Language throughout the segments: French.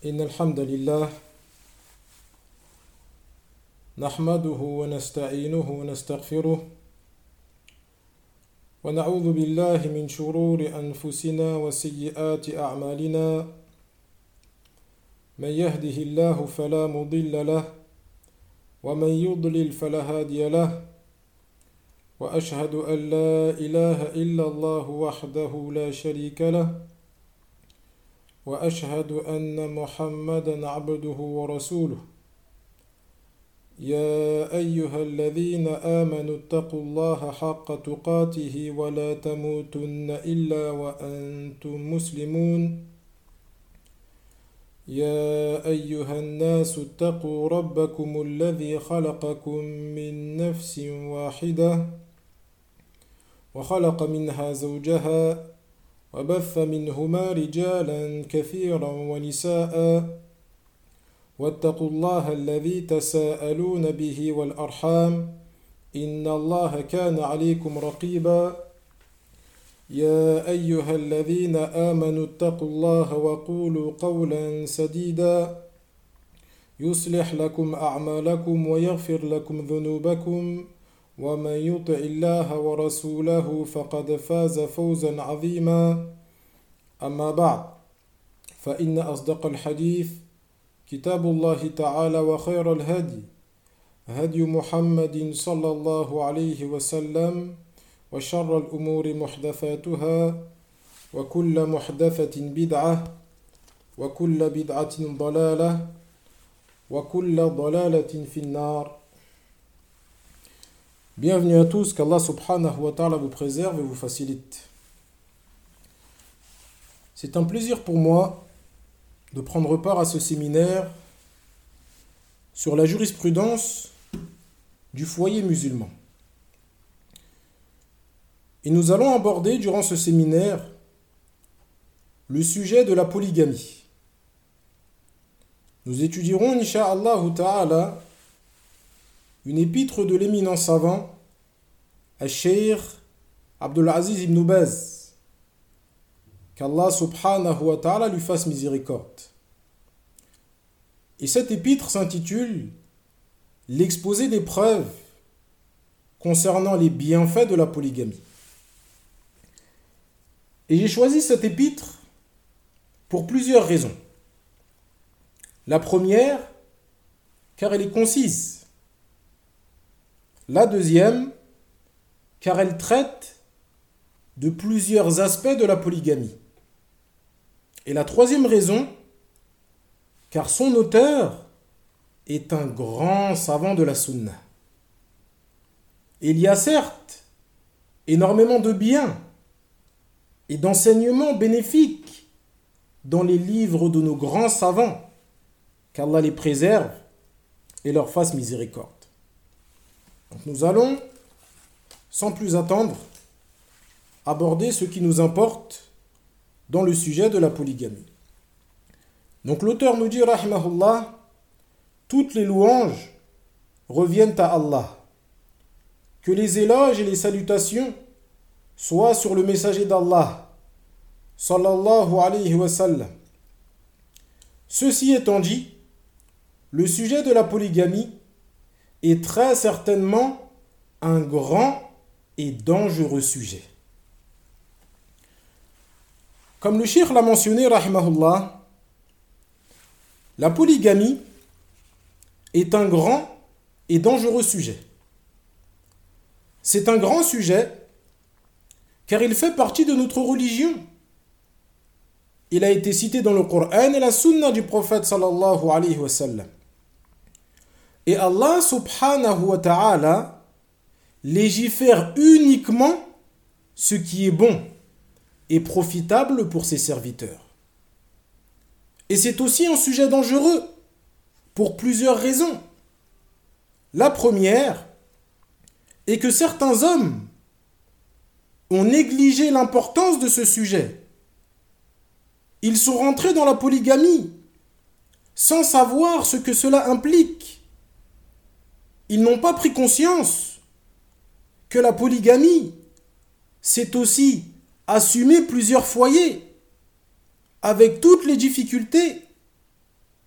إن الحمد لله نحمده ونستعينه ونستغفره ونعوذ بالله من شرور أنفسنا وسيئات أعمالنا من يهده الله فلا مضل له ومن يضلل فلا هادي له وأشهد أن لا إله إلا الله وحده لا شريك له وأشهد أن محمدًا عبده ورسوله يا أيها الذين آمنوا اتقوا الله حق تقاته ولا تموتن إلا وأنتم مسلمون يا أيها الناس اتقوا ربكم الذي خلقكم من نفس واحدة وخلق منها زوجها وبث منهما رجالا كثيرا ونساء واتقوا الله الذي تساءلون به والأرحام إن الله كان عليكم رقيبا يا أيها الذين آمنوا اتقوا الله وقولوا قولا سديدا يصلح لكم أعمالكم ويغفر لكم ذنوبكم ومن يطع الله ورسوله فقد فاز فوزا عظيما أما بعد فإن أصدق الحديث كتاب الله تعالى وخير الهدي هدي محمد صلى الله عليه وسلم وشر الأمور محدثاتها وكل محدثة بدعة وكل بدعة ضلالة وكل ضلالة في النار. Bienvenue à tous, qu'Allah subhanahu wa ta'ala vous préserve et vous facilite. C'est un plaisir pour moi de prendre part à ce séminaire sur la jurisprudence du foyer musulman. Et nous allons aborder durant ce séminaire le sujet de la polygamie. Nous étudierons, incha'Allah ta'ala, une épître de l'éminent savant, Al-Cheikh Abdul Aziz ibn Baz, qu'Allah subhanahu wa ta'ala lui fasse miséricorde. Et cette épître s'intitule L'exposé des preuves concernant les bienfaits de la polygamie. Et j'ai choisi cette épître pour plusieurs raisons. La première, car elle est concise. La deuxième, car elle traite de plusieurs aspects de la polygamie. Et la troisième raison, car son auteur est un grand savant de la sunna. Il y a certes énormément de biens et d'enseignements bénéfiques dans les livres de nos grands savants, qu'Allah les préserve et leur fasse miséricorde. Donc nous allons, sans plus attendre, aborder ce qui nous importe dans le sujet de la polygamie. Donc l'auteur nous dit, rahimahullah, toutes les louanges reviennent à Allah. Que les éloges et les salutations soient sur le messager d'Allah, sallallahu alayhi wa sallam. Ceci étant dit, le sujet de la polygamie est très certainement un grand et dangereux sujet. Comme le cheikh l'a mentionné, rahimahullah, la polygamie est un grand et dangereux sujet. C'est un grand sujet car il fait partie de notre religion. Il a été cité dans le Coran et la sunna du prophète sallallahu alayhi wa sallam. Et Allah subhanahu wa ta'ala légifère uniquement ce qui est bon et profitable pour ses serviteurs. Et c'est aussi un sujet dangereux pour plusieurs raisons. La première est que certains hommes ont négligé l'importance de ce sujet. Ils sont rentrés dans la polygamie sans savoir ce que cela implique. Ils n'ont pas pris conscience que la polygamie, c'est aussi assumer plusieurs foyers avec toutes les difficultés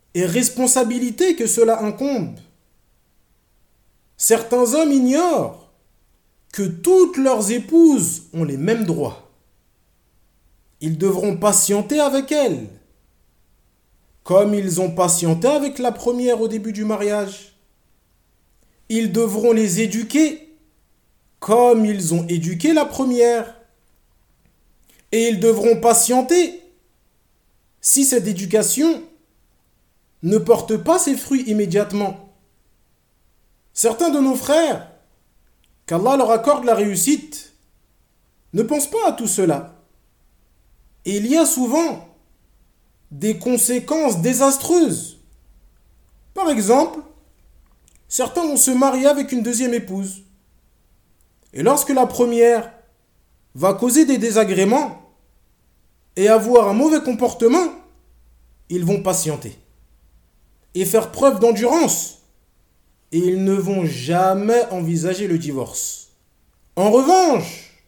et responsabilité que cela incombe. Certains hommes ignorent que toutes leurs épouses ont les mêmes droits. Ils devront patienter avec elles, comme ils ont patienté avec la première au début du mariage. Ils devront les éduquer, comme ils ont éduqué la première. Et ils devront patienter si cette éducation ne porte pas ses fruits immédiatement. Certains de nos frères, qu'Allah leur accorde la réussite, ne pensent pas à tout cela. Et il y a souvent des conséquences désastreuses. Par exemple, certains vont se marier avec une deuxième épouse. Et lorsque la première va causer des désagréments et avoir un mauvais comportement, ils vont patienter et faire preuve d'endurance. Et ils ne vont jamais envisager le divorce. En revanche,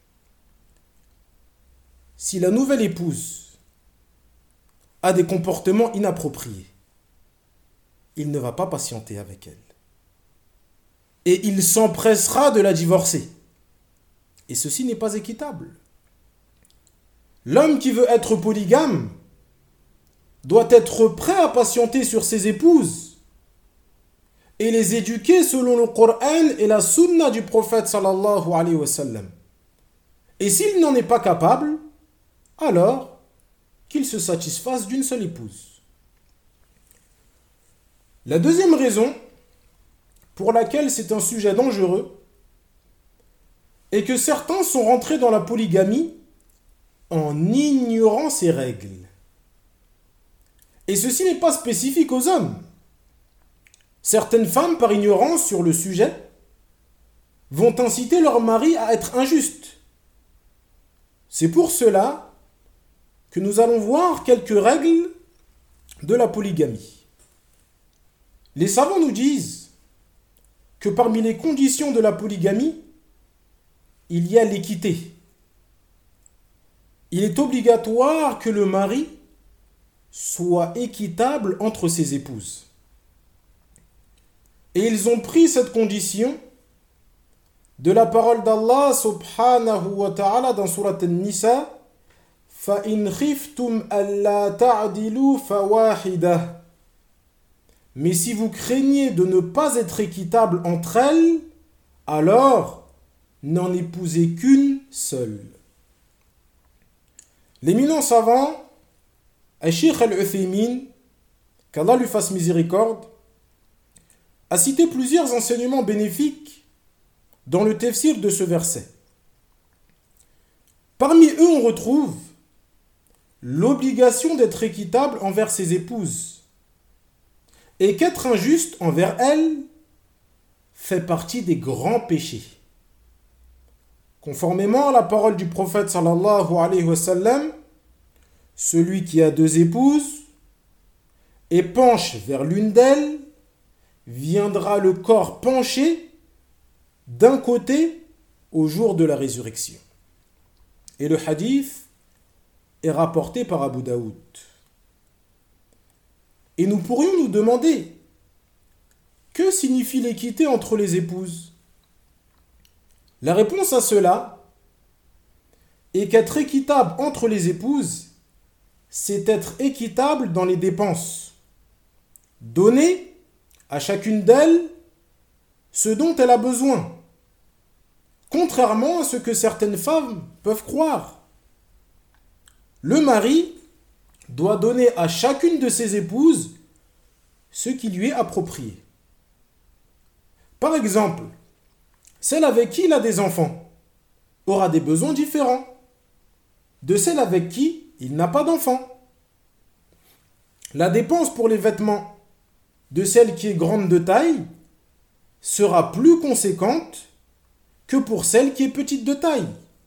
si la nouvelle épouse a des comportements inappropriés, il ne va pas patienter avec elle. Et il s'empressera de la divorcer. Et ceci n'est pas équitable. L'homme qui veut être polygame doit être prêt à patienter sur ses épouses et les éduquer selon le Coran et la Sunna du prophète sallallahu alayhi wa sallam. Et s'il n'en est pas capable, alors qu'il se satisfasse d'une seule épouse. La deuxième raison pour laquelle c'est un sujet dangereux est que certains sont rentrés dans la polygamie en ignorant ces règles. Et ceci n'est pas spécifique aux hommes. Certaines femmes, par ignorance sur le sujet, vont inciter leur mari à être injuste. C'est pour cela que nous allons voir quelques règles de la polygamie. Les savants nous disent que parmi les conditions de la polygamie, il y a l'équité. Il est obligatoire que le mari soit équitable entre ses épouses. Et ils ont pris cette condition de la parole d'Allah subhanahu wa ta'ala dans surat An-Nisa, فَإِنْ خِفْتُمْ أَلَّا تَعْدِلُوا فَوَاحِدَةً. Mais si vous craignez de ne pas être équitable entre elles, alors n'en épousez qu'une seule. L'éminent savant, Cheikh Al-Uthaymin, qu'Allah lui fasse miséricorde, a cité plusieurs enseignements bénéfiques dans le tafsir de ce verset. Parmi eux, on retrouve l'obligation d'être équitable envers ses épouses et qu'être injuste envers elles fait partie des grands péchés. Conformément à la parole du prophète sallallahu alayhi wa sallam, celui qui a deux épouses et penche vers l'une d'elles, viendra le corps penché d'un côté au jour de la résurrection. Et le hadith est rapporté par Abu Daoud. Et nous pourrions nous demander, que signifie l'équité entre les épouses? La réponse à cela est qu'être équitable entre les épouses, c'est être équitable dans les dépenses. Donner à chacune d'elles ce dont elle a besoin, contrairement à ce que certaines femmes peuvent croire. Le mari doit donner à chacune de ses épouses ce qui lui est approprié. Par exemple, celle avec qui il a des enfants aura des besoins différents de celle avec qui il n'a pas d'enfants. La dépense pour les vêtements de celle qui est grande de taille sera plus conséquente que pour celle qui est petite de taille.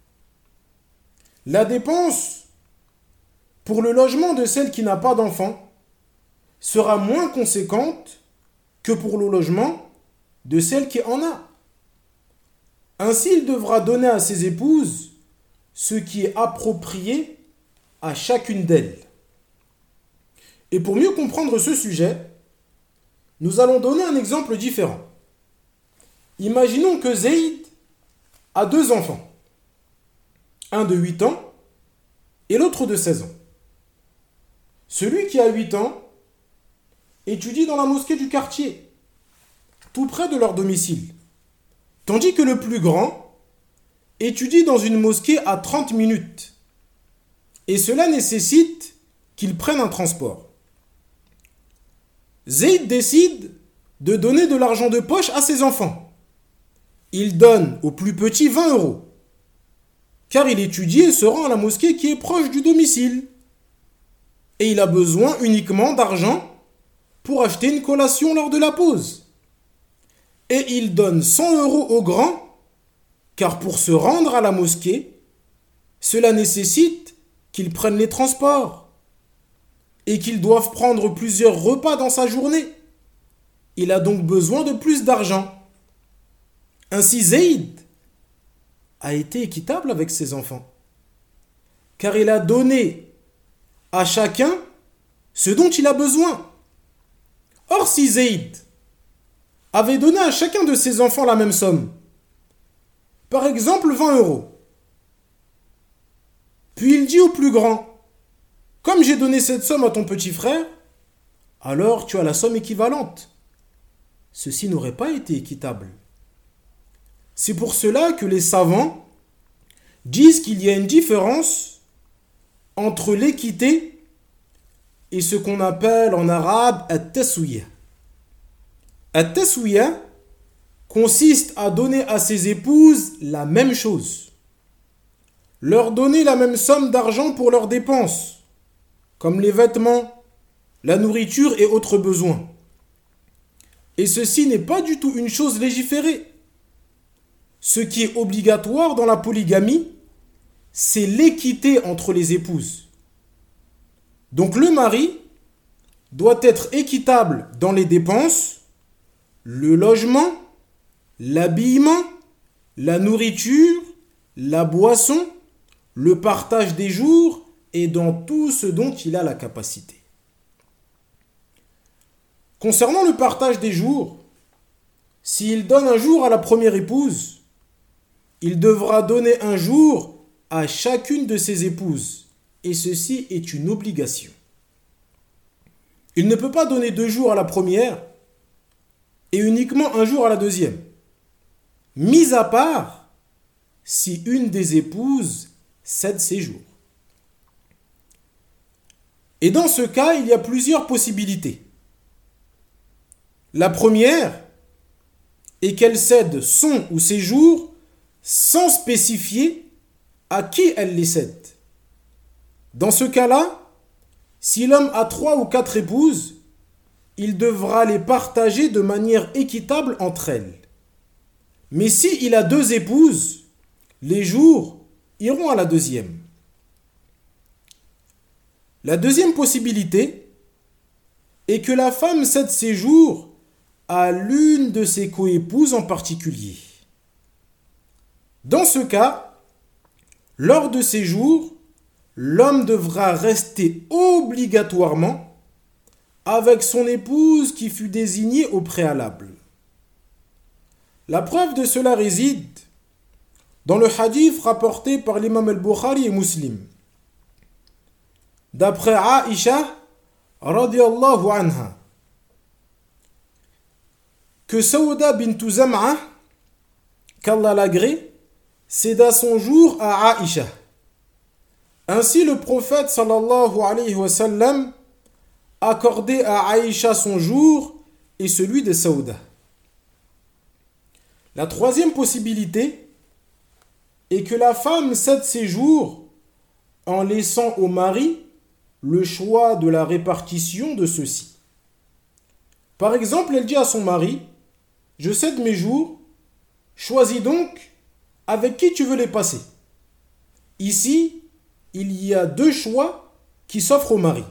La dépense pour le logement de celle qui n'a pas d'enfants sera moins conséquente que pour le logement de celle qui en a. Ainsi, il devra donner à ses épouses ce qui est approprié à chacune d'elles. Et pour mieux comprendre ce sujet, nous allons donner un exemple différent. Imaginons que Zayd a 2 enfants, un de 8 ans et l'autre de 16 ans. Celui qui a 8 ans étudie dans la mosquée du quartier, tout près de leur domicile, tandis que le plus grand étudie dans une mosquée à 30 minutes. Et cela nécessite qu'il prenne un transport. Zayd décide de donner de l'argent de poche à ses enfants. Il donne au plus petit 20 €, car il étudie et se rend à la mosquée qui est proche du domicile. Et il a besoin uniquement d'argent pour acheter une collation lors de la pause. Et il donne 100 € au grand, car pour se rendre à la mosquée, cela nécessite qu'ils prennent les transports et qu'ils doivent prendre plusieurs repas dans sa journée. Il a donc besoin de plus d'argent. Ainsi, Zayd a été équitable avec ses enfants, car il a donné à chacun ce dont il a besoin. Or, si Zayd avait donné à chacun de ses enfants la même somme, par exemple 20 €, puis il dit au plus grand, comme j'ai donné cette somme à ton petit frère, alors tu as la somme équivalente. Ceci n'aurait pas été équitable. C'est pour cela que les savants disent qu'il y a une différence entre l'équité et ce qu'on appelle en arabe at-taswiya. At-taswiya consiste à donner à ses épouses la même chose, leur donner la même somme d'argent pour leurs dépenses, comme les vêtements, la nourriture et autres besoins. Et ceci n'est pas du tout une chose légiférée. Ce qui est obligatoire dans la polygamie, c'est l'équité entre les épouses. Donc le mari doit être équitable dans les dépenses, le logement, l'habillement, la nourriture, la boisson, le partage des jours et dans tout ce dont il a la capacité. Concernant le partage des jours, s'il donne un jour à la première épouse, il devra donner un jour à chacune de ses épouses, et ceci est une obligation. Il ne peut pas donner 2 jours à la première et uniquement un jour à la deuxième, mis à part si une des épouses cède ses jours. Et dans ce cas, il y a plusieurs possibilités. La première est qu'elle cède son ou ses jours sans spécifier à qui elle les cède. Dans ce cas-là, si l'homme a 3 ou 4 épouses, il devra les partager de manière équitable entre elles. Mais s'il a 2 épouses, les jours iront à la deuxième. La deuxième possibilité est que la femme cède ses jours à l'une de ses coépouses en particulier. Dans ce cas, lors de ces jours, l'homme devra rester obligatoirement avec son épouse qui fut désignée au préalable. La preuve de cela réside dans le hadith rapporté par l'imam al-Bukhari et Muslim. D'après Aïcha, radiyallahu anha, que Saouda bint Zam'a, qu'Allah l'agrée, céda son jour à Aïcha. Ainsi le prophète sallallahu alayhi wa sallam accordait à Aïcha son jour et celui de Saouda. La troisième possibilité est que la femme cède ses jours en laissant au mari le choix de la répartition de ceux-ci. Par exemple, elle dit à son mari, « Je cède mes jours, choisis donc avec qui tu veux les passer. » Ici, il y a 2 choix qui s'offrent au mari.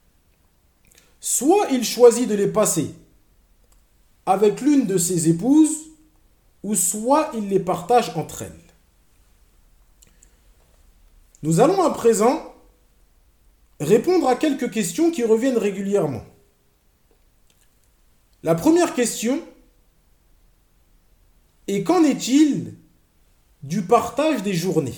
Soit il choisit de les passer avec l'une de ses épouses, ou soit il les partage entre elles. Nous allons à présent répondre à quelques questions qui reviennent régulièrement. La première question est: qu'en est-il du partage des journées?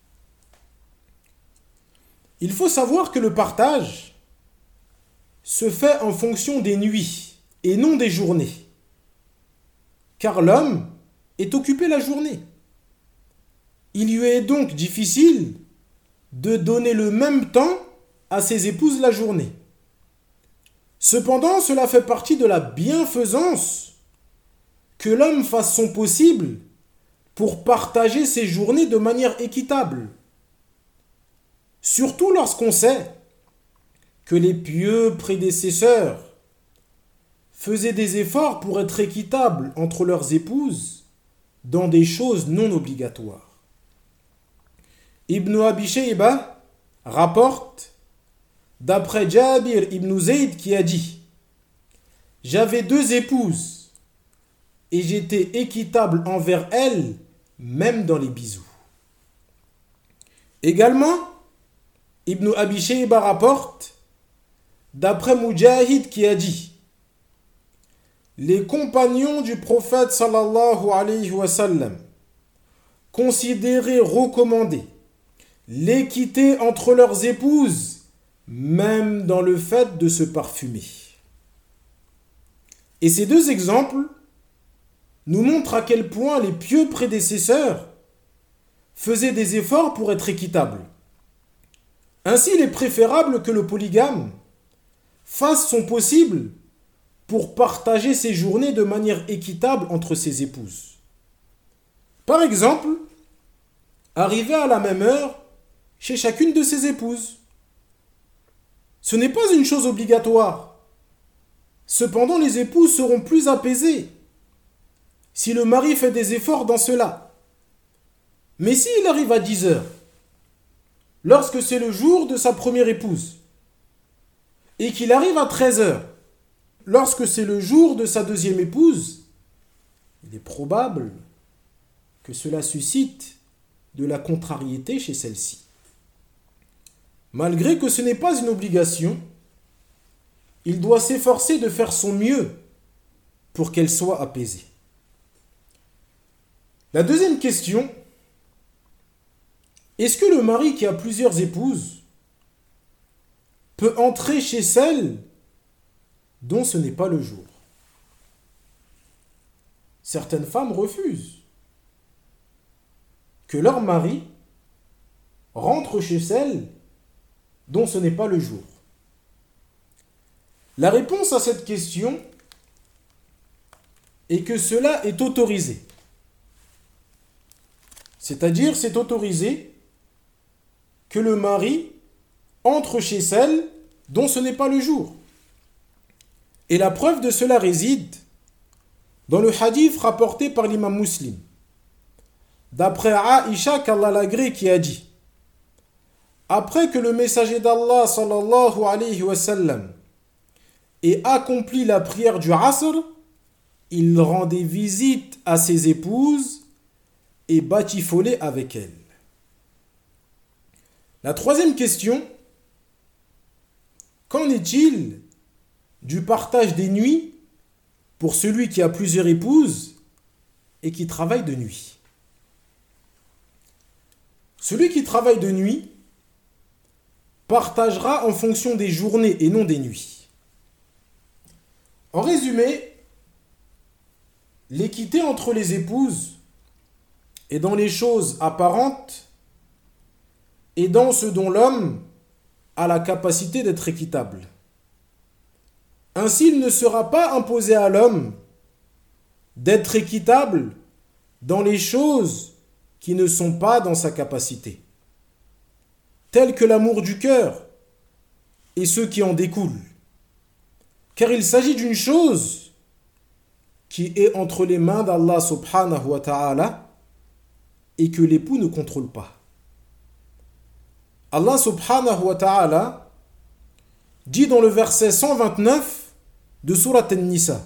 Il faut savoir que le partage se fait en fonction des nuits et non des journées, car l'homme est occupé la journée. Il lui est donc difficile de donner le même temps à ses épouses la journée. Cependant, cela fait partie de la bienfaisance que l'homme fasse son possible pour partager ses journées de manière équitable. Surtout lorsqu'on sait que les pieux prédécesseurs faisaient des efforts pour être équitables entre leurs épouses dans des choses non obligatoires. Ibn Abi Shayba rapporte d'après Jabir ibn Zayd qui a dit: j'avais 2 épouses et j'étais équitable envers elles, même dans les bisous. Également, Ibn Abi Shayba rapporte d'après Mujahid qui a dit: les compagnons du prophète sallallahu alayhi wa sallam considéraient recommandé l'équité entre leurs épouses, même dans le fait de se parfumer. Et ces 2 exemples nous montrent à quel point les pieux prédécesseurs faisaient des efforts pour être équitables. Ainsi, il est préférable que le polygame fasse son possible pour partager ses journées de manière équitable entre ses épouses. Par exemple, arriver à la même heure chez chacune de ses épouses. Ce n'est pas une chose obligatoire. Cependant, les épouses seront plus apaisées si le mari fait des efforts dans cela. Mais s'il arrive à 10 heures, lorsque c'est le jour de sa première épouse, et qu'il arrive à 13 heures, lorsque c'est le jour de sa deuxième épouse, il est probable que cela suscite de la contrariété chez celle-ci. Malgré que ce n'est pas une obligation, il doit s'efforcer de faire son mieux pour qu'elle soit apaisée. La deuxième question: est-ce que le mari qui a plusieurs épouses peut entrer chez celle dont ce n'est pas le jour? Certaines femmes refusent que leur mari rentre chez celle dont ce n'est pas le jour. La réponse à cette question est que cela est autorisé. C'est-à-dire, c'est autorisé que le mari entre chez celle dont ce n'est pas le jour. Et la preuve de cela réside dans le hadith rapporté par l'imam Muslim, d'après Aïcha qu'Allah l'agrée, qui a dit: après que le messager d'Allah sallallahu alayhi wa sallam ait accompli la prière du Asr, il rendait visite à ses épouses et batifolait avec elles. La troisième question: qu'en est-il du partage des nuits pour celui qui a plusieurs épouses et qui travaille de nuit? Celui qui travaille de nuit partagera en fonction des journées et non des nuits. En résumé, l'équité entre les épouses est dans les choses apparentes et dans ce dont l'homme a la capacité d'être équitable. Ainsi, il ne sera pas imposé à l'homme d'être équitable dans les choses qui ne sont pas dans sa capacité, telles que l'amour du cœur et ceux qui en découlent, car il s'agit d'une chose qui est entre les mains d'Allah subhanahu wa ta'ala et que l'époux ne contrôle pas. Allah subhanahu wa ta'ala dit dans le verset 129 de sourate An-Nisa: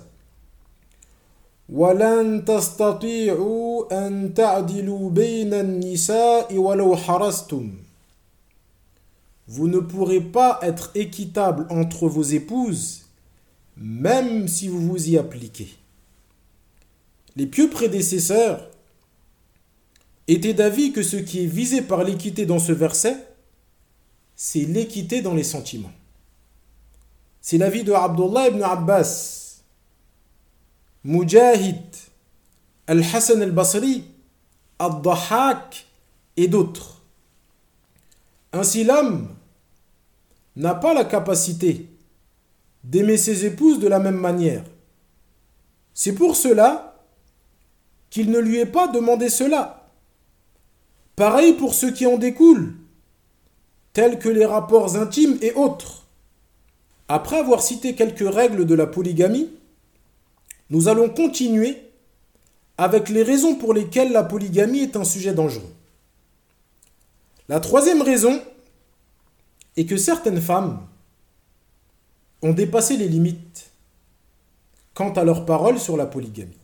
وَلَن تَسْتَطِيعُوا أَن تَعْدِلُوا بَيْنَ النِّسَاءِ وَلَوْ حَرَصْتُمْ vous ne pourrez pas être équitable entre vos épouses, même si vous vous y appliquez. Les pieux prédécesseurs étaient d'avis que ce qui est visé par l'équité dans ce verset, c'est l'équité dans les sentiments. C'est l'avis de Abdullah ibn Abbas, Mujahid, Al-Hassan al-Basri, Ad-Dahhak et d'autres. Ainsi, l'homme n'a pas la capacité d'aimer ses épouses de la même manière. C'est pour cela qu'il ne lui est pas demandé cela. Pareil pour ceux qui en découlent, tels que les rapports intimes et autres. Après avoir cité quelques règles de la polygamie, nous allons continuer avec les raisons pour lesquelles la polygamie est un sujet dangereux. La troisième raison est que certaines femmes ont dépassé les limites quant à leurs paroles sur la polygamie.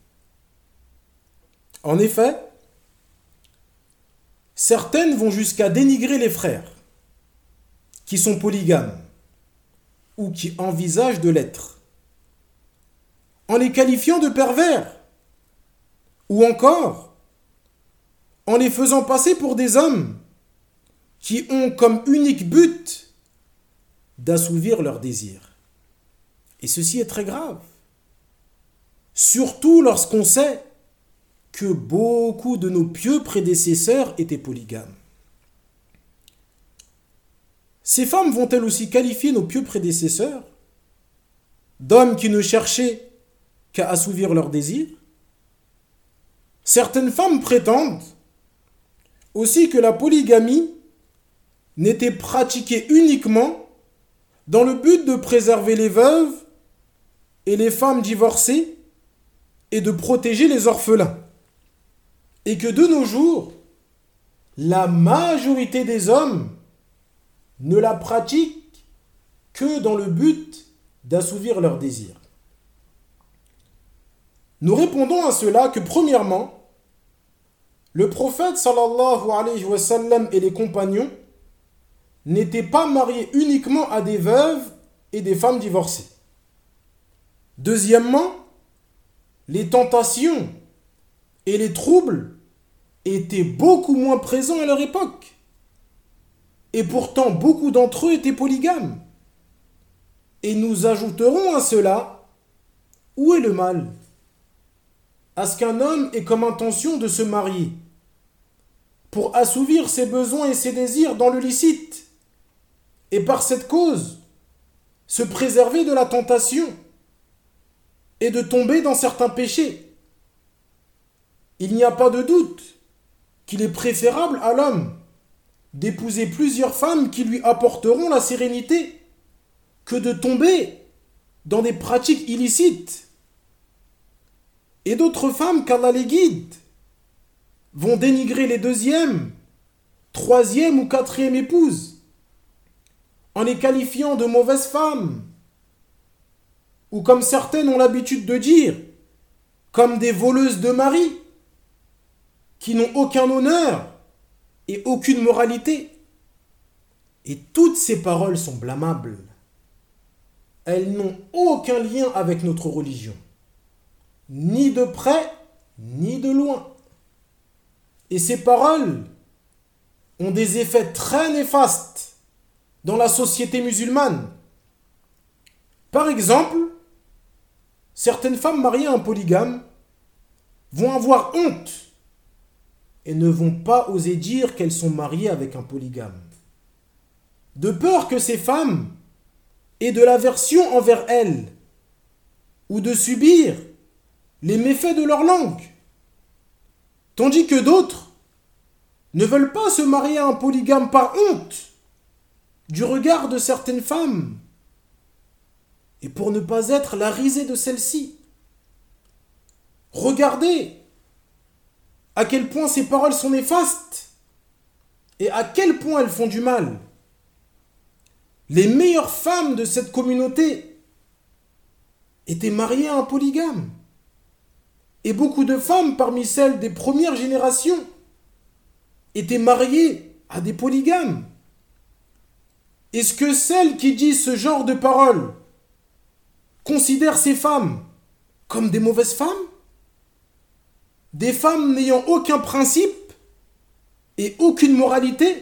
En effet, certaines vont jusqu'à dénigrer les frères qui sont polygames ou qui envisagent de l'être, en les qualifiant de pervers, ou encore en les faisant passer pour des hommes qui ont comme unique but d'assouvir leurs désirs. Et ceci est très grave, surtout lorsqu'on sait que beaucoup de nos pieux prédécesseurs étaient polygames. Ces femmes vont-elles aussi qualifier nos pieux prédécesseurs d'hommes qui ne cherchaient qu'à assouvir leurs désirs? Certaines femmes prétendent aussi que la polygamie n'était pratiquée uniquement dans le but de préserver les veuves et les femmes divorcées et de protéger les orphelins. Et que de nos jours, la majorité des hommes ne la pratiquent que dans le but d'assouvir leurs désirs. Nous répondons à cela que premièrement, le prophète sallallahu alayhi wa sallam et les compagnons n'étaient pas mariés uniquement à des veuves et des femmes divorcées. Deuxièmement, les tentations et les troubles étaient beaucoup moins présents à leur époque. Et pourtant, beaucoup d'entre eux étaient polygames. Et nous ajouterons à cela, où est le mal? À ce qu'un homme ait comme intention de se marier pour assouvir ses besoins et ses désirs dans le licite, et par cette cause, se préserver de la tentation et de tomber dans certains péchés. Il n'y a pas de doute qu'il est préférable à l'homme d'épouser plusieurs femmes qui lui apporteront la sérénité que de tomber dans des pratiques illicites. Et d'autres femmes, qu'Allah les guide, vont dénigrer les deuxième, troisième ou quatrième épouses en les qualifiant de mauvaises femmes, ou comme certaines ont l'habitude de dire, comme des voleuses de mari qui n'ont aucun honneur et aucune moralité. Et toutes ces paroles sont blâmables. Elles n'ont aucun lien avec notre religion, ni de près, ni de loin. Et ces paroles ont des effets très néfastes dans la société musulmane. Par exemple, certaines femmes mariées à un polygame vont avoir honte et ne vont pas oser dire qu'elles sont mariées avec un polygame, de peur que ces femmes aient de l'aversion envers elles ou de subir les méfaits de leur langue. Tandis que d'autres ne veulent pas se marier à un polygame par honte du regard de certaines femmes et pour ne pas être la risée de celles-ci. Regardez à quel point ces paroles sont néfastes et à quel point elles font du mal. Les meilleures femmes de cette communauté étaient mariées à un polygame. Et beaucoup de femmes parmi celles des premières générations étaient mariées à des polygames. est-ce que celle qui dit ce genre de paroles considère ces femmes comme des mauvaises femmes? Des femmes n'ayant aucun principe et aucune moralité?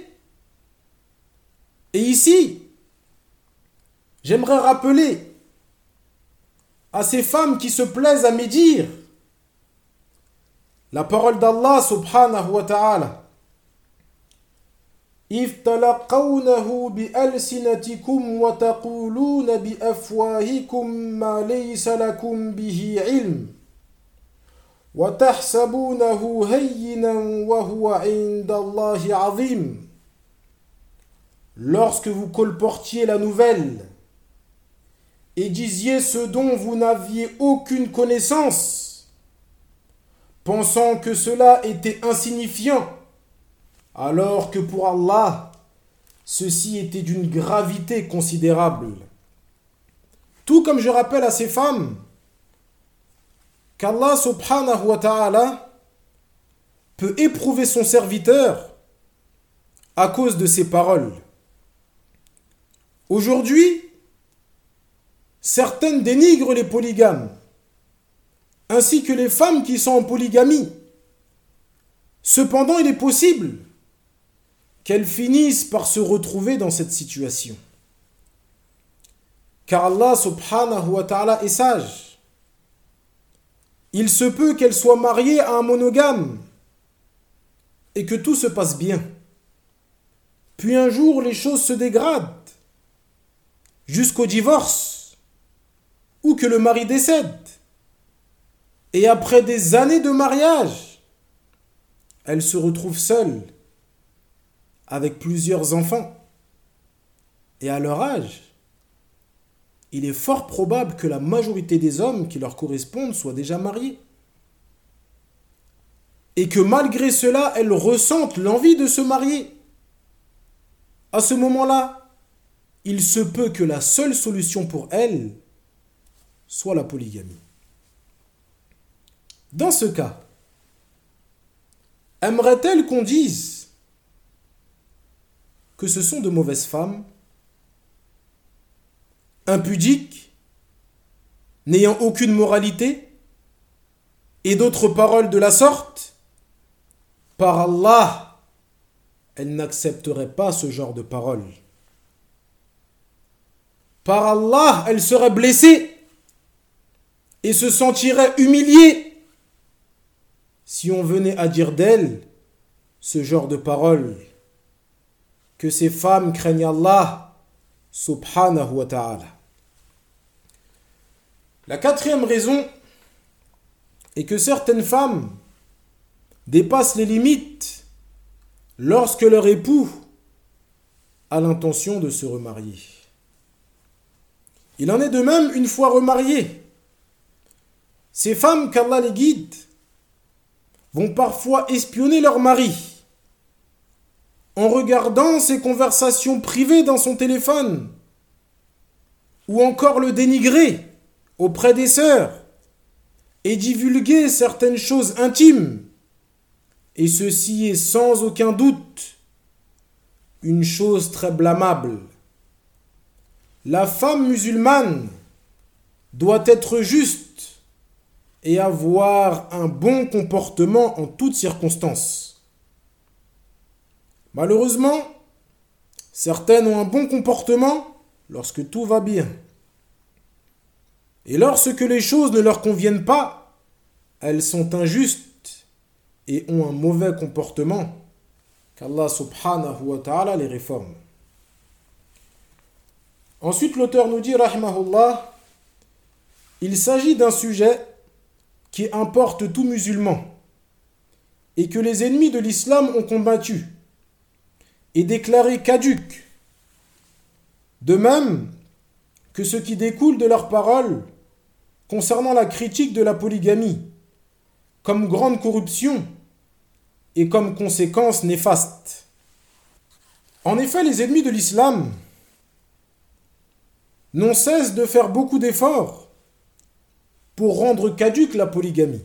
Et ici, j'aimerais rappeler à ces femmes qui se plaisent à médire la parole d'Allah subhanahu wa ta'ala. إِذْ تَلَقَّوْنَهُ بِأَلْسِنَتِكُمْ وَتَقُولُونَ بِأَفْوَاهِكُمْ مَا لَيْسَ لَكُمْ بِهِ عِلْمٌ وَتَحْسَبُونَهُ هَيِّنًا وَهُوَ عِندَ اللَّهِ عَظِيمٌ. Lorsque vous colportiez la nouvelle et disiez ce dont vous n'aviez aucune connaissance, pensant que cela était insignifiant, alors que pour Allah, ceci était d'une gravité considérable. Tout comme je rappelle à ces femmes qu'Allah subhanahu wa ta'ala peut éprouver son serviteur à cause de ses paroles. Aujourd'hui, certaines dénigrent les polygames, ainsi que les femmes qui sont en polygamie. Cependant, il est possible qu'elles finissent par se retrouver dans cette situation. Car Allah subhanahu wa ta'ala est sage. Il se peut qu'elles soient mariées à un monogame et que tout se passe bien. Puis un jour, les choses se dégradent jusqu'au divorce ou que le mari décède. Et après des années de mariage, elles se retrouvent seules avec plusieurs enfants. Et à leur âge, il est fort probable que la majorité des hommes qui leur correspondent soient déjà mariés. Et que malgré cela, elles ressentent l'envie de se marier. À ce moment-là, il se peut que la seule solution pour elles soit la polygamie. Dans ce cas, aimerait-elle qu'on dise que ce sont de mauvaises femmes, impudiques, n'ayant aucune moralité, et d'autres paroles de la sorte? Par Allah, elles n'accepteraient pas ce genre de paroles. Par Allah, elles seraient blessées et se sentiraient humiliées si on venait à dire d'elles ce genre de paroles. Que ces femmes craignent Allah subhanahu wa ta'ala. La quatrième raison est que certaines femmes dépassent les limites lorsque leur époux a l'intention de se remarier. Il en est de même une fois remariées. Ces femmes, qu'Allah les guide, vont parfois espionner leur mari en regardant ses conversations privées dans son téléphone, ou encore le dénigrer auprès des sœurs et divulguer certaines choses intimes. Et ceci est sans aucun doute une chose très blâmable. La femme musulmane doit être juste et avoir un bon comportement en toutes circonstances. Malheureusement, certaines ont un bon comportement lorsque tout va bien. Et lorsque les choses ne leur conviennent pas, elles sont injustes et ont un mauvais comportement. Qu'Allah subhanahu wa ta'ala les réforme. Ensuite, l'auteur nous dit, rahimahullah, il s'agit d'un sujet qui importe tout musulman et que les ennemis de l'islam ont combattu et déclaré caduc. De même que ce qui découle de leurs paroles concernant la critique de la polygamie comme grande corruption et comme conséquence néfaste. En effet, les ennemis de l'islam n'ont cesse de faire beaucoup d'efforts pour rendre caduque la polygamie.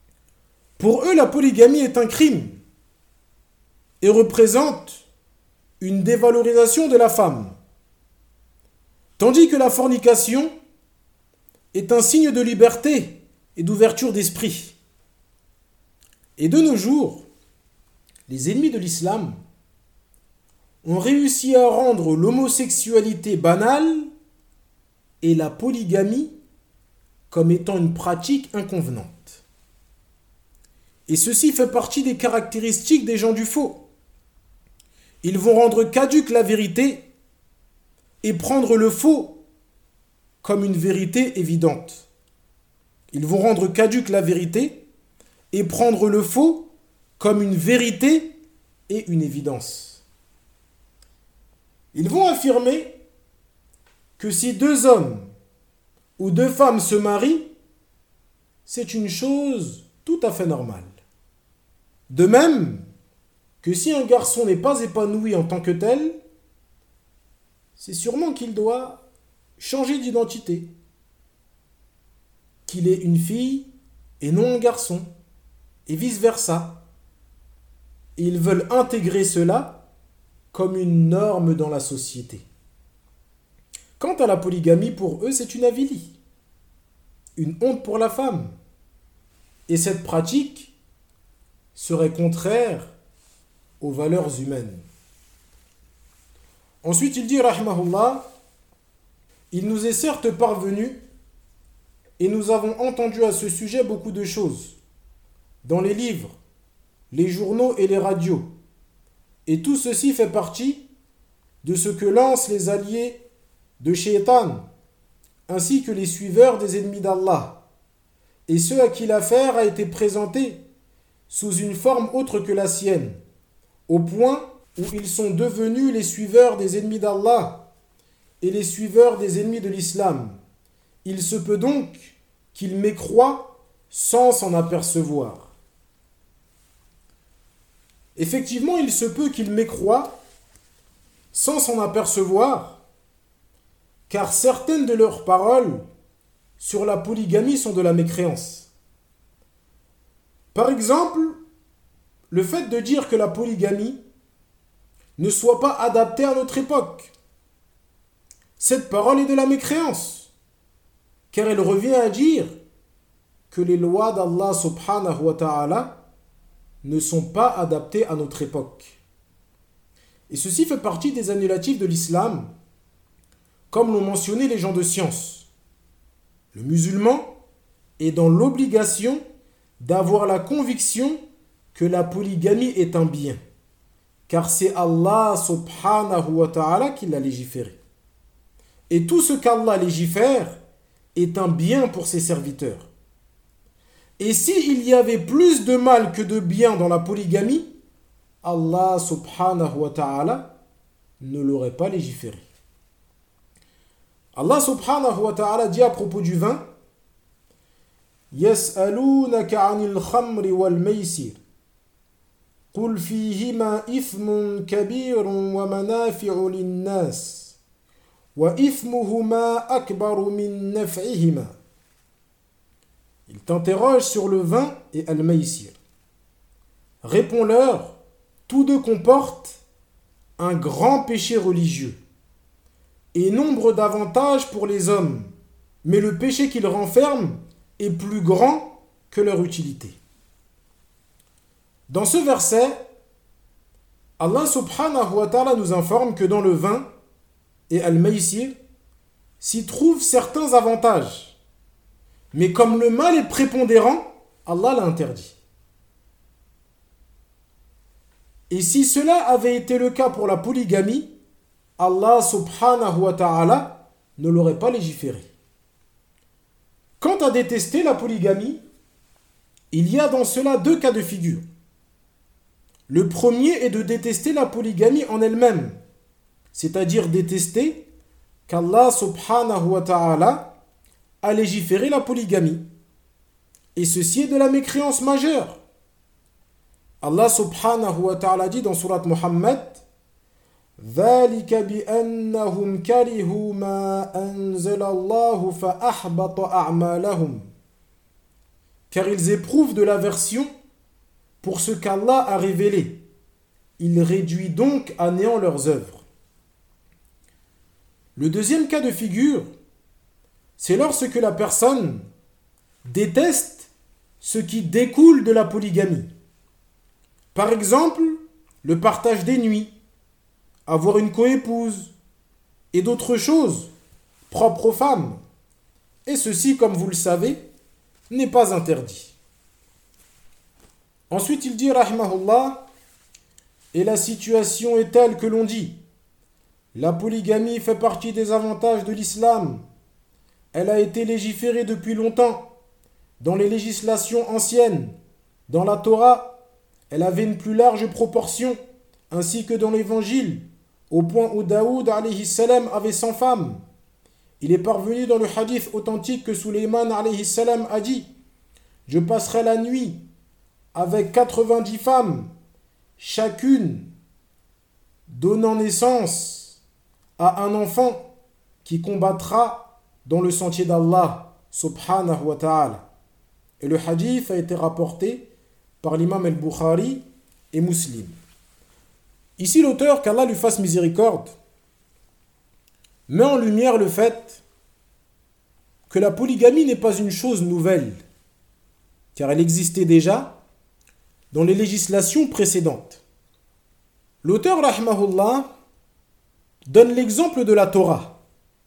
Pour eux, la polygamie est un crime et représente une dévalorisation de la femme, tandis que la fornication est un signe de liberté et d'ouverture d'esprit. Et de nos jours, les ennemis de l'islam ont réussi à rendre l'homosexualité banale et la polygamie comme étant une pratique inconvenante. Et ceci fait partie des caractéristiques des gens du faux. Ils vont rendre caduque la vérité et prendre le faux comme une vérité évidente. Ils vont rendre caduque la vérité et prendre le faux comme une vérité et une évidence. Ils vont affirmer que si deux hommes ou deux femmes se marient, c'est une chose tout à fait normale. De même que si un garçon n'est pas épanoui en tant que tel, c'est sûrement qu'il doit changer d'identité, qu'il est une fille et non un garçon, et vice-versa. Ils veulent intégrer cela comme une norme dans la société. Quant à la polygamie, pour eux, c'est une avilie, une honte pour la femme. Et cette pratique serait contraire aux valeurs humaines. Ensuite, il dit, rahimahullah, il nous est certes parvenu, et nous avons entendu à ce sujet beaucoup de choses, dans les livres, les journaux et les radios. Et tout ceci fait partie de ce que lancent les alliés de Shaitan, ainsi que les suiveurs des ennemis d'Allah, et ceux à qui l'affaire a été présentée sous une forme autre que la sienne, au point où ils sont devenus les suiveurs des ennemis d'Allah et les suiveurs des ennemis de l'islam. Il se peut donc qu'ils mécroient sans s'en apercevoir. Effectivement, il se peut qu'ils mécroient sans s'en apercevoir, car certaines de leurs paroles sur la polygamie sont de la mécréance. Par exemple, le fait de dire que la polygamie ne soit pas adaptée à notre époque. Cette parole est de la mécréance, car elle revient à dire que les lois d'Allah subhanahu wa ta'ala ne sont pas adaptées à notre époque. Et ceci fait partie des annulatifs de l'islam, comme l'ont mentionné les gens de science. Le musulman est dans l'obligation d'avoir la conviction que la polygamie est un bien, car c'est Allah subhanahu wa ta'ala qui l'a légiféré. Et tout ce qu'Allah légifère est un bien pour ses serviteurs. Et s'il y avait plus de mal que de bien dans la polygamie, Allah subhanahu wa ta'ala ne l'aurait pas légiféré. Allah subhanahu wa ta'ala dit à propos du vin, يَسْأَلُونَكَ عَنِ الْخَمْرِ وَالْمَيْسِرِ قُلْ فِيهِمَا إِثْمٌ كَبِيرٌ وَمَنَافِعُ لِلنَّاسِ وَإِثْمُهُمَا أَكْبَرُ مِنْ نَفْعِهِمَا. Il t'interroge sur le vin et al-maïsir. Réponds-leur, tous deux comportent un grand péché religieux et nombre d'avantages pour les hommes, mais le péché qu'ils renferment est plus grand que leur utilité. Dans ce verset, Allah subhanahu wa ta'ala nous informe que dans le vin et al-maïsir s'y trouvent certains avantages, mais comme le mal est prépondérant, Allah l'a interdit. Et si cela avait été le cas pour la polygamie, Allah subhanahu wa ta'ala ne l'aurait pas légiféré. Quant à détester la polygamie, il y a dans cela deux cas de figure. Le premier est de détester la polygamie en elle-même, c'est-à-dire détester qu'Allah subhanahu wa ta'ala a légiféré la polygamie. Et ceci est de la mécréance majeure. Allah subhanahu wa ta'ala dit dans surat Muhammad, ذَلِكَ بِأَنَّهُمْ كَرِهُوا مَا أَنزَلَ اللَّهُ فَأَحْبَطَ أَعْمَالَهُمْ. Car ils éprouvent de l'aversion pour ce qu'Allah a révélé, il réduit donc à néant leurs œuvres. Le deuxième cas de figure, c'est lorsque la personne déteste ce qui découle de la polygamie. Par exemple, le partage des nuits, avoir une coépouse et d'autres choses propres aux femmes. Et ceci, comme vous le savez, n'est pas interdit. Ensuite, il dit, rahimahullah, et la situation est telle que l'on dit, la polygamie fait partie des avantages de l'islam. Elle a été légiférée depuis longtemps dans les législations anciennes. Dans la Torah, elle avait une plus large proportion, ainsi que dans l'évangile, au point où Daoud alayhi salam avait 100 femmes. Il est parvenu dans le hadith authentique que Sulayman alayhi salam a dit « Je passerai la nuit avec 90 femmes, chacune donnant naissance à un enfant qui combattra dans le sentier d'Allah subhanahu wa ta'ala. » Et le hadith a été rapporté par l'imam al-Bukhari et Muslim. Ici, l'auteur, qu'Allah lui fasse miséricorde, met en lumière le fait que la polygamie n'est pas une chose nouvelle, car elle existait déjà dans les législations précédentes. L'auteur, rahmahullah, donne l'exemple de la Torah.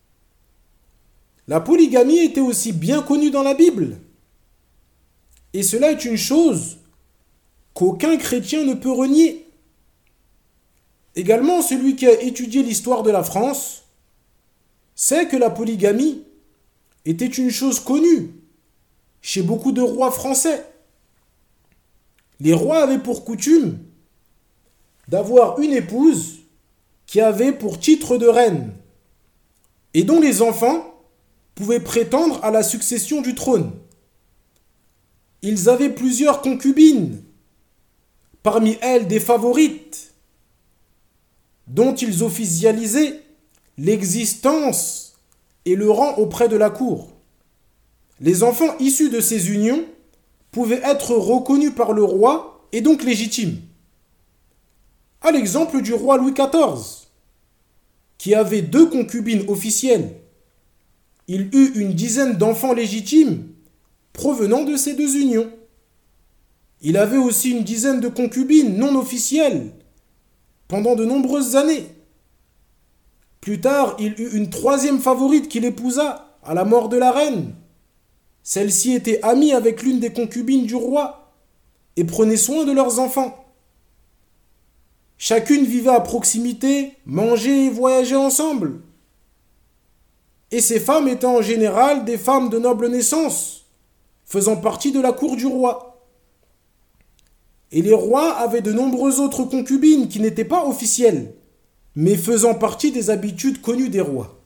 La polygamie était aussi bien connue dans la Bible. Et cela est une chose qu'aucun chrétien ne peut renier. Également, celui qui a étudié l'histoire de la France sait que la polygamie était une chose connue chez beaucoup de rois français. Les rois avaient pour coutume d'avoir une épouse qui avait pour titre de reine et dont les enfants pouvaient prétendre à la succession du trône. Ils avaient plusieurs concubines, parmi elles des favorites, dont ils officialisaient l'existence et le rang auprès de la cour. Les enfants issus de ces unions pouvaient être reconnus par le roi et donc légitimes. À l'exemple du roi Louis XIV, qui avait 2 concubines officielles. Il eut une dizaine d'enfants légitimes provenant de ces 2 unions. Il avait aussi une dizaine de concubines non officielles pendant de nombreuses années. Plus tard, il eut une 3e favorite qu'il épousa à la mort de la reine. Celle-ci était amie avec l'une des concubines du roi et prenait soin de leurs enfants. Chacune vivait à proximité, mangeait et voyageait ensemble. Et ces femmes étaient en général des femmes de noble naissance, faisant partie de la cour du roi. Et les rois avaient de nombreuses autres concubines qui n'étaient pas officielles, mais faisant partie des habitudes connues des rois.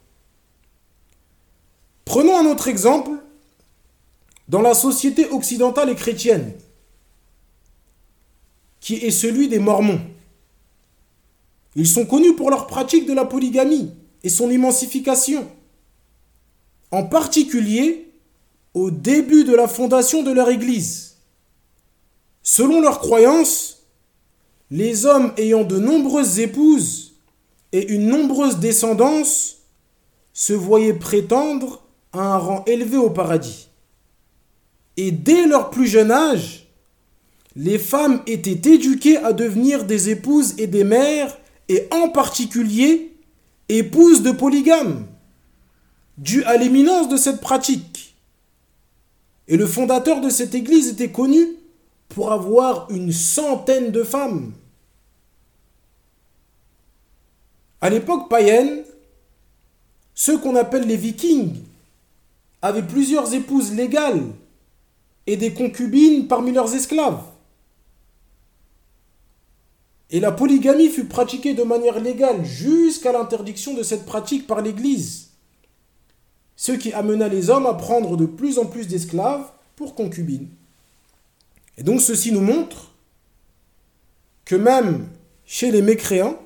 Prenons un autre exemple dans la société occidentale et chrétienne, qui est celui des Mormons. Ils sont connus pour leur pratique de la polygamie et son émancification, en particulier au début de la fondation de leur église. Selon leurs croyances, les hommes ayant de nombreuses épouses et une nombreuse descendance se voyaient prétendre à un rang élevé au paradis. Et dès leur plus jeune âge, les femmes étaient éduquées à devenir des épouses et des mères, et en particulier épouses de polygames, dû à l'éminence de cette pratique. Et le fondateur de cette église était connu pour avoir une 100aine de femmes. À l'époque païenne, ceux qu'on appelle les Vikings avaient plusieurs épouses légales et des concubines parmi leurs esclaves. Et la polygamie fut pratiquée de manière légale jusqu'à l'interdiction de cette pratique par l'Église, ce qui amena les hommes à prendre de plus en plus d'esclaves pour concubines. Et donc ceci nous montre que même chez les mécréants,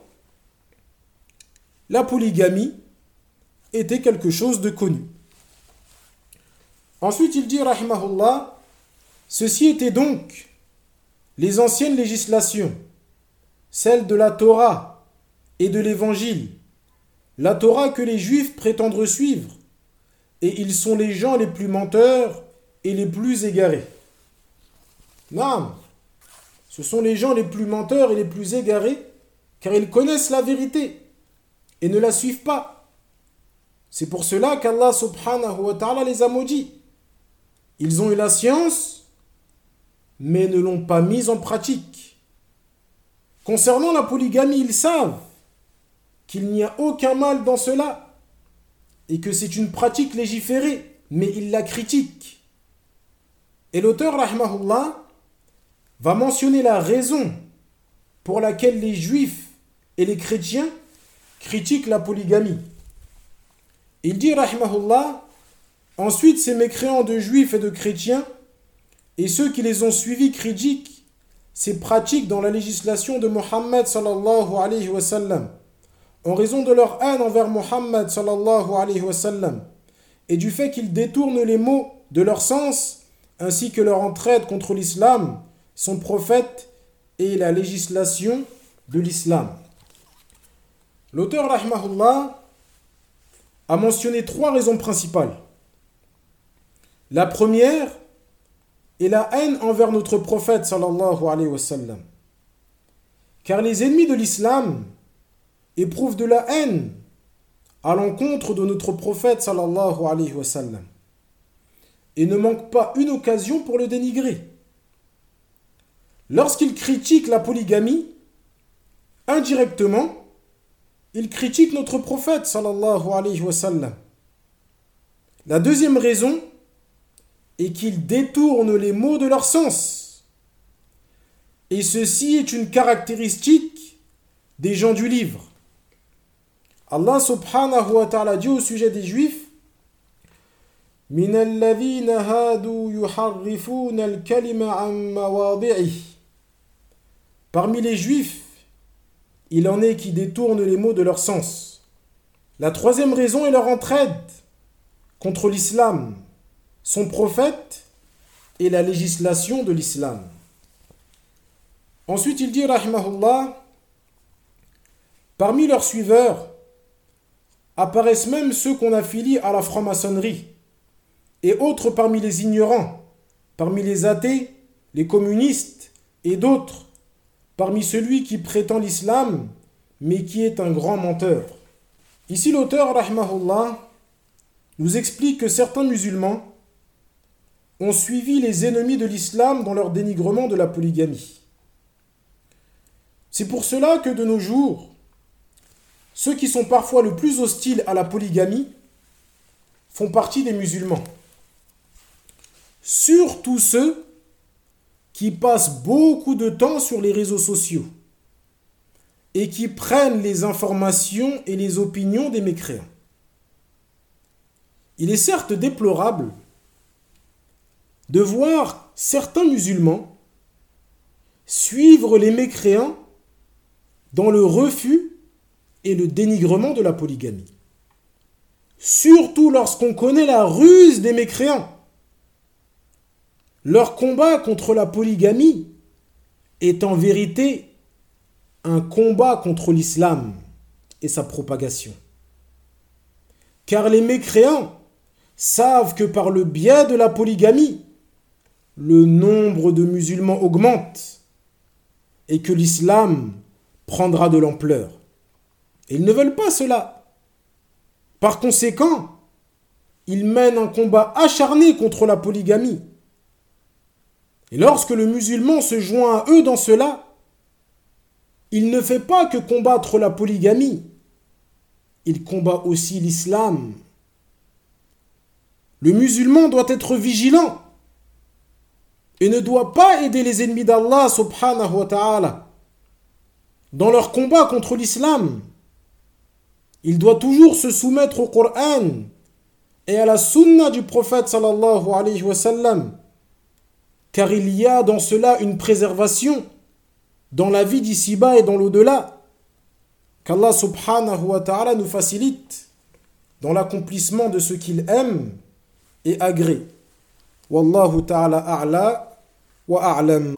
la polygamie était quelque chose de connu. Ensuite, il dit, rahimahullah, ceci était donc les anciennes législations. celle de la Torah et de l'Évangile, la Torah que les Juifs prétendent suivre, et ils sont les gens les plus menteurs et les plus égarés. Non, ce sont les gens les plus menteurs et les plus égarés, car ils connaissent la vérité et ne la suivent pas. C'est pour cela qu'Allah subhanahu wa ta'ala les a maudits. Ils ont eu la science, mais ne l'ont pas mise en pratique. Concernant la polygamie, ils savent qu'il n'y a aucun mal dans cela et que c'est une pratique légiférée, mais ils la critiquent. Et l'auteur, rahmahullah, va mentionner la raison pour laquelle les juifs et les chrétiens critiquent la polygamie. Il dit, rahmahullah, ensuite ces mécréants de juifs et de chrétiens et ceux qui les ont suivis critiquent ces pratiques dans la législation de Mohammed sallallahu alayhi wa sallam, en raison de leur haine envers Mohammed sallallahu alayhi wa sallam et du fait qu'ils détournent les mots de leur sens ainsi que leur entraide contre l'islam, son prophète et la législation de l'islam. L'auteur rahmahullah a mentionné 3 raisons principales. La première est la haine envers notre prophète sallallahu alayhi wa sallam. Car les ennemis de l'islam éprouvent de la haine à l'encontre de notre prophète sallallahu alayhi wa sallam et ne manquent pas une occasion pour le dénigrer. Lorsqu'ils critiquent la polygamie, indirectement, ils critiquent notre prophète sallallahu alayhi wa sallam. La deuxième raison est qu'ils détournent les mots de leur sens. Et ceci est une caractéristique des gens du livre. Allah subhanahu wa ta'ala dit au sujet des juifs: مِنَ الَّذِينَ هَادُوا يُحَرِّفُونَ الْكَلِمَ عَن مَّوَاضِعِهِ. Parmi les juifs, il en est qui détournent les mots de leur sens. La troisième raison est leur entraide contre l'islam, son prophète et la législation de l'islam. Ensuite, il dit, rahimahullah, parmi leurs suiveurs apparaissent même ceux qu'on affilie à la franc-maçonnerie et autres parmi les ignorants, parmi les athées, les communistes et d'autres, parmi celui qui prétend l'islam, mais qui est un grand menteur. Ici, l'auteur, rahimahullah, nous explique que certains musulmans ont suivi les ennemis de l'islam dans leur dénigrement de la polygamie. C'est pour cela que de nos jours, ceux qui sont parfois le plus hostiles à la polygamie font partie des musulmans. Surtout ceux qui passent beaucoup de temps sur les réseaux sociaux et qui prennent les informations et les opinions des mécréants. Il est certes déplorable de voir certains musulmans suivre les mécréants dans le refus et le dénigrement de la polygamie. Surtout lorsqu'on connaît la ruse des mécréants. Leur combat contre la polygamie est en vérité un combat contre l'islam et sa propagation. Car les mécréants savent que par le biais de la polygamie, le nombre de musulmans augmente et que l'islam prendra de l'ampleur. Et ils ne veulent pas cela. Par conséquent, ils mènent un combat acharné contre la polygamie. Et lorsque le musulman se joint à eux dans cela, il ne fait pas que combattre la polygamie, il combat aussi l'islam. Le musulman doit être vigilant et ne doit pas aider les ennemis d'Allah subhanahu wa ta'ala dans leur combat contre l'islam. Il doit toujours se soumettre au Coran et à la sunna du prophète sallallahu alayhi wa sallam, car il y a dans cela une préservation dans la vie d'ici-bas et dans l'au-delà. Qu'Allah subhanahu wa ta'ala nous facilite dans l'accomplissement de ce qu'il aime et agrée. Wallahu ta'ala a'la wa a'lam.